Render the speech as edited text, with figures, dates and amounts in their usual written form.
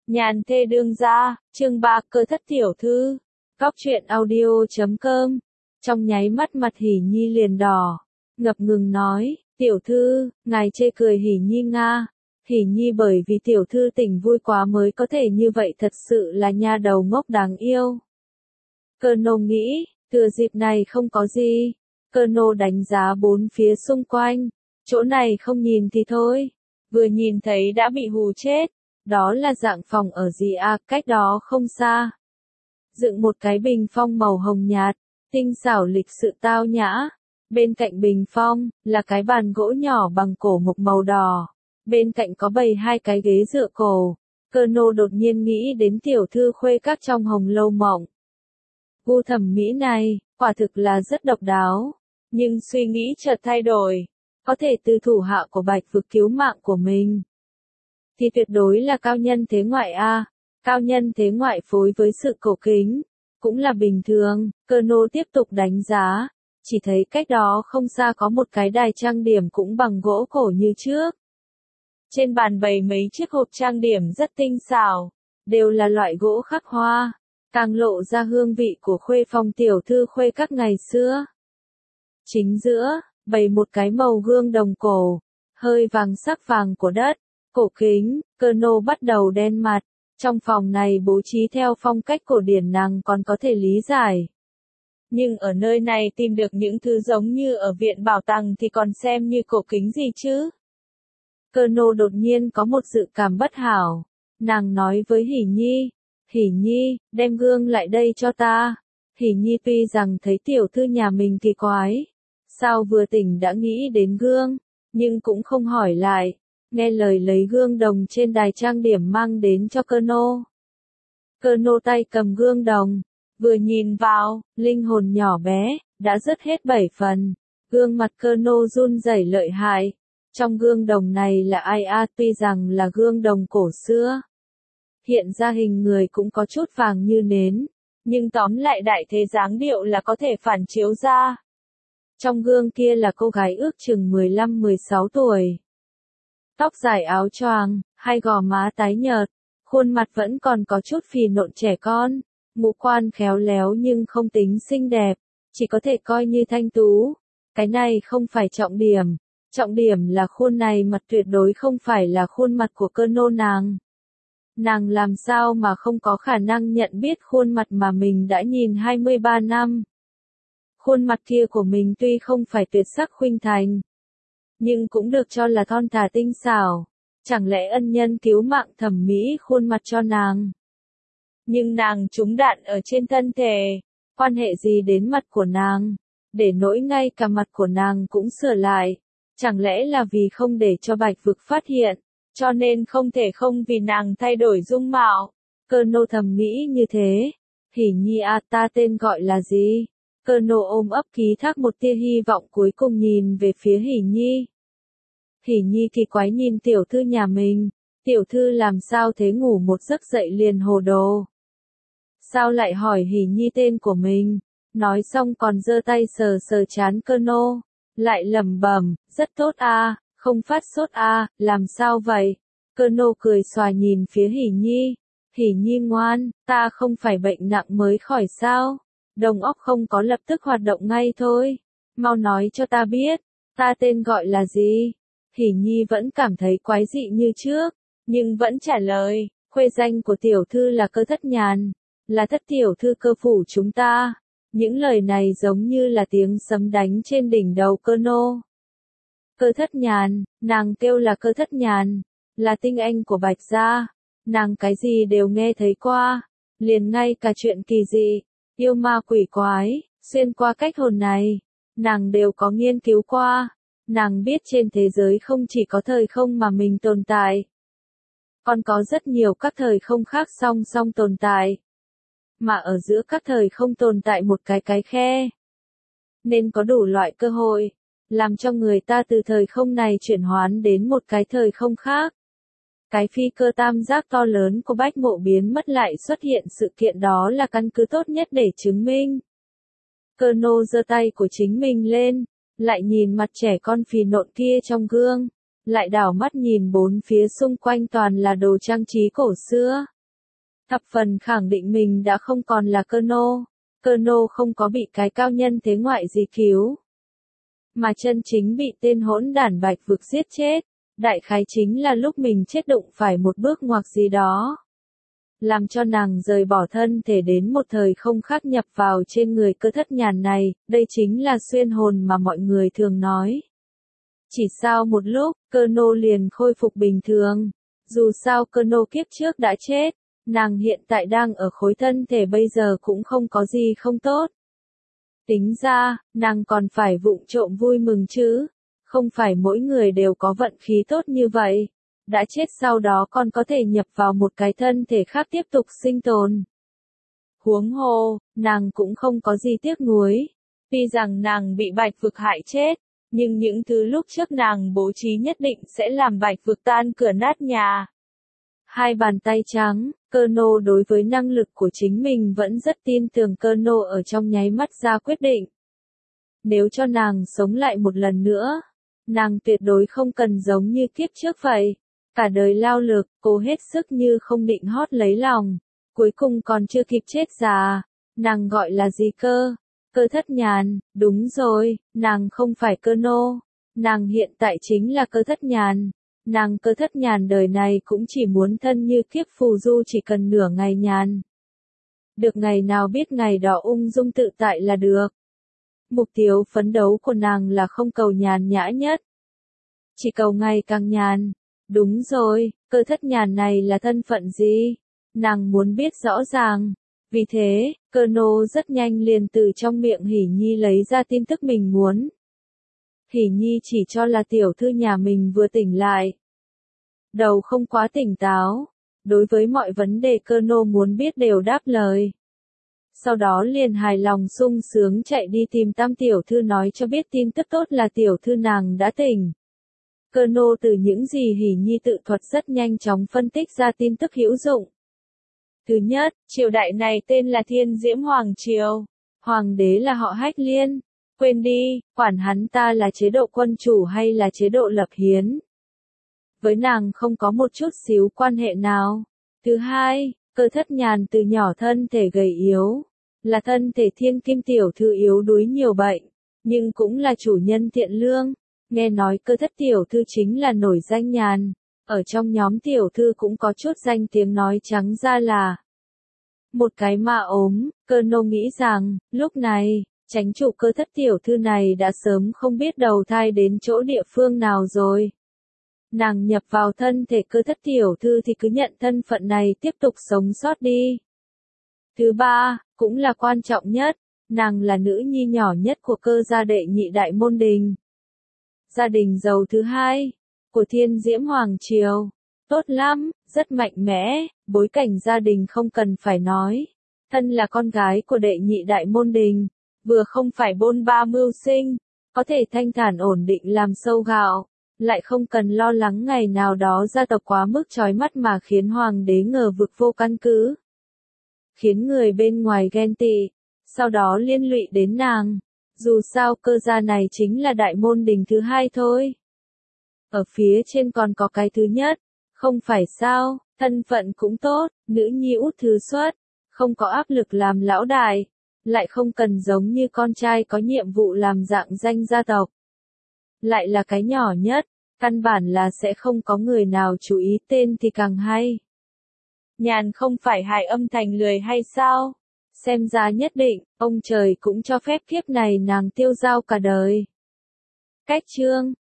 Nhàn thê đương gia, chương 3 cơ thất tiểu thư. Góc truyện audio.com. Trong nháy mắt mặt Hỉ Nhi liền đỏ, ngập ngừng nói, tiểu thư, ngài chê cười Hỉ Nhi nga. Hỉ Nhi bởi vì tiểu thư tỉnh vui quá mới có thể như vậy, thật sự là nha đầu ngốc đáng yêu. Cơ nô nghĩ, thừa dịp này không có gì. Cơ nô đánh giá bốn phía xung quanh, chỗ này không nhìn thì thôi, vừa nhìn thấy đã bị hù chết. Đó là dạng phòng ở gì à, cách đó không xa. Dựng một cái bình phong màu hồng nhạt, tinh xảo lịch sự tao nhã. Bên cạnh bình phong, là cái bàn gỗ nhỏ bằng cổ mục màu đỏ. Bên cạnh có bày hai cái ghế dựa cổ. Cơ nô đột nhiên nghĩ đến tiểu thư khuê các trong Hồng Lâu Mộng. Gu thẩm mỹ này, quả thực là rất độc đáo. Nhưng suy nghĩ chợt thay đổi. Có thể từ thủ hạ của Bạch Vực cứu mạng của mình thì tuyệt đối là cao nhân thế ngoại a. Cao nhân thế ngoại phối với sự cổ kính, cũng là bình thường. Cơ nô tiếp tục đánh giá, chỉ thấy cách đó không xa có một cái đài trang điểm cũng bằng gỗ cổ như trước. Trên bàn bày mấy chiếc hộp trang điểm rất tinh xảo, đều là loại gỗ khắc hoa, càng lộ ra hương vị của khuê phòng tiểu thư khuê các ngày xưa. Chính giữa, bày một cái màu gương đồng cổ, hơi vàng sắc vàng của đất. Cổ kính, cơ nô bắt đầu đen mặt. Trong phòng này bố trí theo phong cách cổ điển nàng còn có thể lý giải. Nhưng ở nơi này tìm được những thứ giống như ở viện bảo tàng thì còn xem như cổ kính gì chứ? Cơ nô đột nhiên có một dự cảm bất hảo. Nàng nói với Hỉ Nhi, Hỉ Nhi, đem gương lại đây cho ta. Hỉ Nhi tuy rằng thấy tiểu thư nhà mình kỳ quái, sao vừa tỉnh đã nghĩ đến gương, nhưng cũng không hỏi lại. Nghe lời lấy gương đồng trên đài trang điểm mang đến cho cơ nô. Cơ nô tay cầm gương đồng, vừa nhìn vào, linh hồn nhỏ bé, đã rớt hết 7 phần. Gương mặt cơ nô run rẩy lợi hại. Trong gương đồng này là ai a, tuy rằng là gương đồng cổ xưa. Hiện ra hình người cũng có chút vàng như nến, nhưng tóm lại đại thế dáng điệu là có thể phản chiếu ra. Trong gương kia là cô gái ước chừng 15-16 tuổi. Tóc dài áo choàng, hai gò má tái nhợt, khuôn mặt vẫn còn có chút phì nộn trẻ con, ngũ quan khéo léo nhưng không tính xinh đẹp, chỉ có thể coi như thanh tú. Cái này không phải trọng điểm là khuôn này mặt tuyệt đối không phải là khuôn mặt của cơ nô nàng. Nàng làm sao mà không có khả năng nhận biết khuôn mặt mà mình đã nhìn 23 năm. Khuôn mặt kia của mình tuy không phải tuyệt sắc khuynh thành, nhưng cũng được cho là thon thả tinh xảo. Chẳng lẽ ân nhân cứu mạng thẩm mỹ khuôn mặt cho nàng? Nhưng nàng trúng đạn ở trên thân thể, quan hệ gì đến mặt của nàng? Để nỗi ngay cả mặt của nàng cũng sửa lại. Chẳng lẽ là vì không để cho Bạch Vực phát hiện, cho nên không thể không vì nàng thay đổi dung mạo? Cơ nô thầm nghĩ như thế. Hỉ Nhi à, ta tên gọi là gì? Cơ nô ôm ấp ký thác một tia hy vọng cuối cùng nhìn về phía Hỉ Nhi. Hỉ Nhi kỳ quái nhìn tiểu thư nhà mình, tiểu thư làm sao thế, ngủ một giấc dậy liền hồ đồ. Sao lại hỏi Hỉ Nhi tên của mình, nói xong còn giơ tay sờ sờ trán cơ nô, lại lẩm bẩm, rất tốt a, không phát sốt a, làm sao vậy? Cơ nô cười xòa nhìn phía Hỉ Nhi, Hỉ Nhi ngoan, ta không phải bệnh nặng mới khỏi sao? Đầu óc không có lập tức hoạt động ngay thôi, mau nói cho ta biết, ta tên gọi là gì? Hỉ Nhi vẫn cảm thấy quái dị như trước, nhưng vẫn trả lời, khuê danh của tiểu thư là Cơ Thất Nhàn, là thất tiểu thư cơ phủ chúng ta. Những lời này giống như là tiếng sấm đánh trên đỉnh đầu cơ nô. Cơ Thất Nhàn, nàng kêu là Cơ Thất Nhàn, là tinh anh của Bạch gia, nàng cái gì đều nghe thấy qua, liền ngay cả chuyện kỳ dị, yêu ma quỷ quái, xuyên qua cách hồn này, nàng đều có nghiên cứu qua. Nàng biết trên thế giới không chỉ có thời không mà mình tồn tại, còn có rất nhiều các thời không khác song song tồn tại. Mà ở giữa các thời không tồn tại một cái khe. Nên có đủ loại cơ hội, làm cho người ta từ thời không này chuyển hoán đến một cái thời không khác. Cái phi cơ tam giác to lớn của Bách Mộ biến mất lại xuất hiện, sự kiện đó là căn cứ tốt nhất để chứng minh. Cơ nô giơ tay của chính mình lên, lại nhìn mặt trẻ con phì nộn kia trong gương, lại đảo mắt nhìn bốn phía xung quanh toàn là đồ trang trí cổ xưa. thập phần khẳng định mình đã không còn là cơ nô. Cơ nô không có bị cái cao nhân thế ngoại gì cứu, mà chân chính bị tên hỗn đản Bạch Vực giết chết. Đại khái chính là lúc mình chết đụng phải một bước ngoặt gì đó, làm cho nàng rời bỏ thân thể đến một thời không khác nhập vào trên người Cơ Thất Nhàn này. Đây chính là xuyên hồn mà mọi người thường nói. Chỉ sau một lúc, cơ nô liền khôi phục bình thường. Dù sao cơ nô kiếp trước đã chết, nàng hiện tại đang ở khối thân thể bây giờ cũng không có gì không tốt. Tính ra, nàng còn phải vụng trộm vui mừng chứ. Không phải mỗi người đều có vận khí tốt như vậy. Đã chết sau đó còn có thể nhập vào một cái thân thể khác tiếp tục sinh tồn. Huống hồ, nàng cũng không có gì tiếc nuối. Tuy rằng nàng bị Bạch Vực hại chết, nhưng những thứ lúc trước nàng bố trí nhất định sẽ làm Bạch Vực tan cửa nát nhà. Hai bàn tay trắng, cơ nô đối với năng lực của chính mình vẫn rất tin tưởng. Cơ nô ở trong nháy mắt ra quyết định. Nếu cho nàng sống lại một lần nữa, nàng tuyệt đối không cần giống như kiếp trước vậy. Cả đời lao lực, cố hết sức như không định hót lấy lòng. Cuối cùng còn chưa kịp chết già. Nàng gọi là gì cơ? Cơ Thất Nhàn. Đúng rồi, nàng không phải cơ nô. Nàng hiện tại chính là Cơ Thất Nhàn. Nàng Cơ Thất Nhàn đời này cũng chỉ muốn thân như kiếp phù du, chỉ cần nửa ngày nhàn. Được ngày nào biết ngày đó ung dung tự tại là được. Mục tiêu phấn đấu của nàng là không cầu nhàn nhã nhất, chỉ cầu ngày càng nhàn. Đúng rồi, Cơ Thất Nhàn này là thân phận gì? Nàng muốn biết rõ ràng. Vì thế, cơ nô rất nhanh liền từ trong miệng Hỉ Nhi lấy ra tin tức mình muốn. Hỉ Nhi chỉ cho là tiểu thư nhà mình vừa tỉnh lại. Đầu không quá tỉnh táo. Đối với mọi vấn đề cơ nô muốn biết đều đáp lời. Sau đó liền hài lòng sung sướng chạy đi tìm Tam tiểu thư nói cho biết tin tức tốt là tiểu thư nàng đã tỉnh. Cơ nô từ những gì Hỉ Nhi tự thuật rất nhanh chóng phân tích ra tin tức hữu dụng. Thứ nhất, triều đại này tên là Thiên Diễm Hoàng Triều. Hoàng đế là họ Hách Liên. Quên đi, quản hắn ta là chế độ quân chủ hay là chế độ lập hiến. Với nàng không có một chút xíu quan hệ nào. Thứ hai, Cơ Thất Nhàn từ nhỏ thân thể gầy yếu. Là thân thể thiên kim tiểu thư yếu đuối nhiều bệnh. Nhưng cũng là chủ nhân thiện lương. Nghe nói Cơ Thất tiểu thư chính là nổi danh nhàn. Ở trong nhóm tiểu thư cũng có chút danh tiếng, nói trắng ra là một cái mà ốm. Cơ nô nghĩ rằng, lúc này, chánh chủ Cơ Thất tiểu thư này đã sớm không biết đầu thai đến chỗ địa phương nào rồi. Nàng nhập vào thân thể Cơ Thất tiểu thư thì cứ nhận thân phận này tiếp tục sống sót đi. Thứ ba, cũng là quan trọng nhất, nàng là nữ nhi nhỏ nhất của Cơ gia đệ nhị đại môn đình. Gia đình giàu thứ hai của Thiên Diễm Hoàng Triều. Tốt lắm, rất mạnh mẽ, bối cảnh gia đình không cần phải nói. Thân là con gái của đệ nhị đại môn đình, vừa không phải bôn ba mưu sinh, có thể thanh thản ổn định làm sâu gạo, lại không cần lo lắng ngày nào đó gia tộc quá mức chói mắt mà khiến hoàng đế ngờ vực vô căn cứ. Khiến người bên ngoài ghen tị, sau đó liên lụy đến nàng. Dù sao Cơ gia này chính là đại môn đình thứ hai thôi. Ở phía trên còn có cái thứ nhất, không phải sao, thân phận cũng tốt, nữ nhi út thứ xuất, không có áp lực làm lão đại, lại không cần giống như con trai có nhiệm vụ làm rạng danh gia tộc. Lại là cái nhỏ nhất, căn bản là sẽ không có người nào chú ý, tên thì càng hay. Nhàn không phải hài âm thành lười hay sao? Xem ra nhất định, ông trời cũng cho phép kiếp này nàng tiêu dao cả đời. Cách chương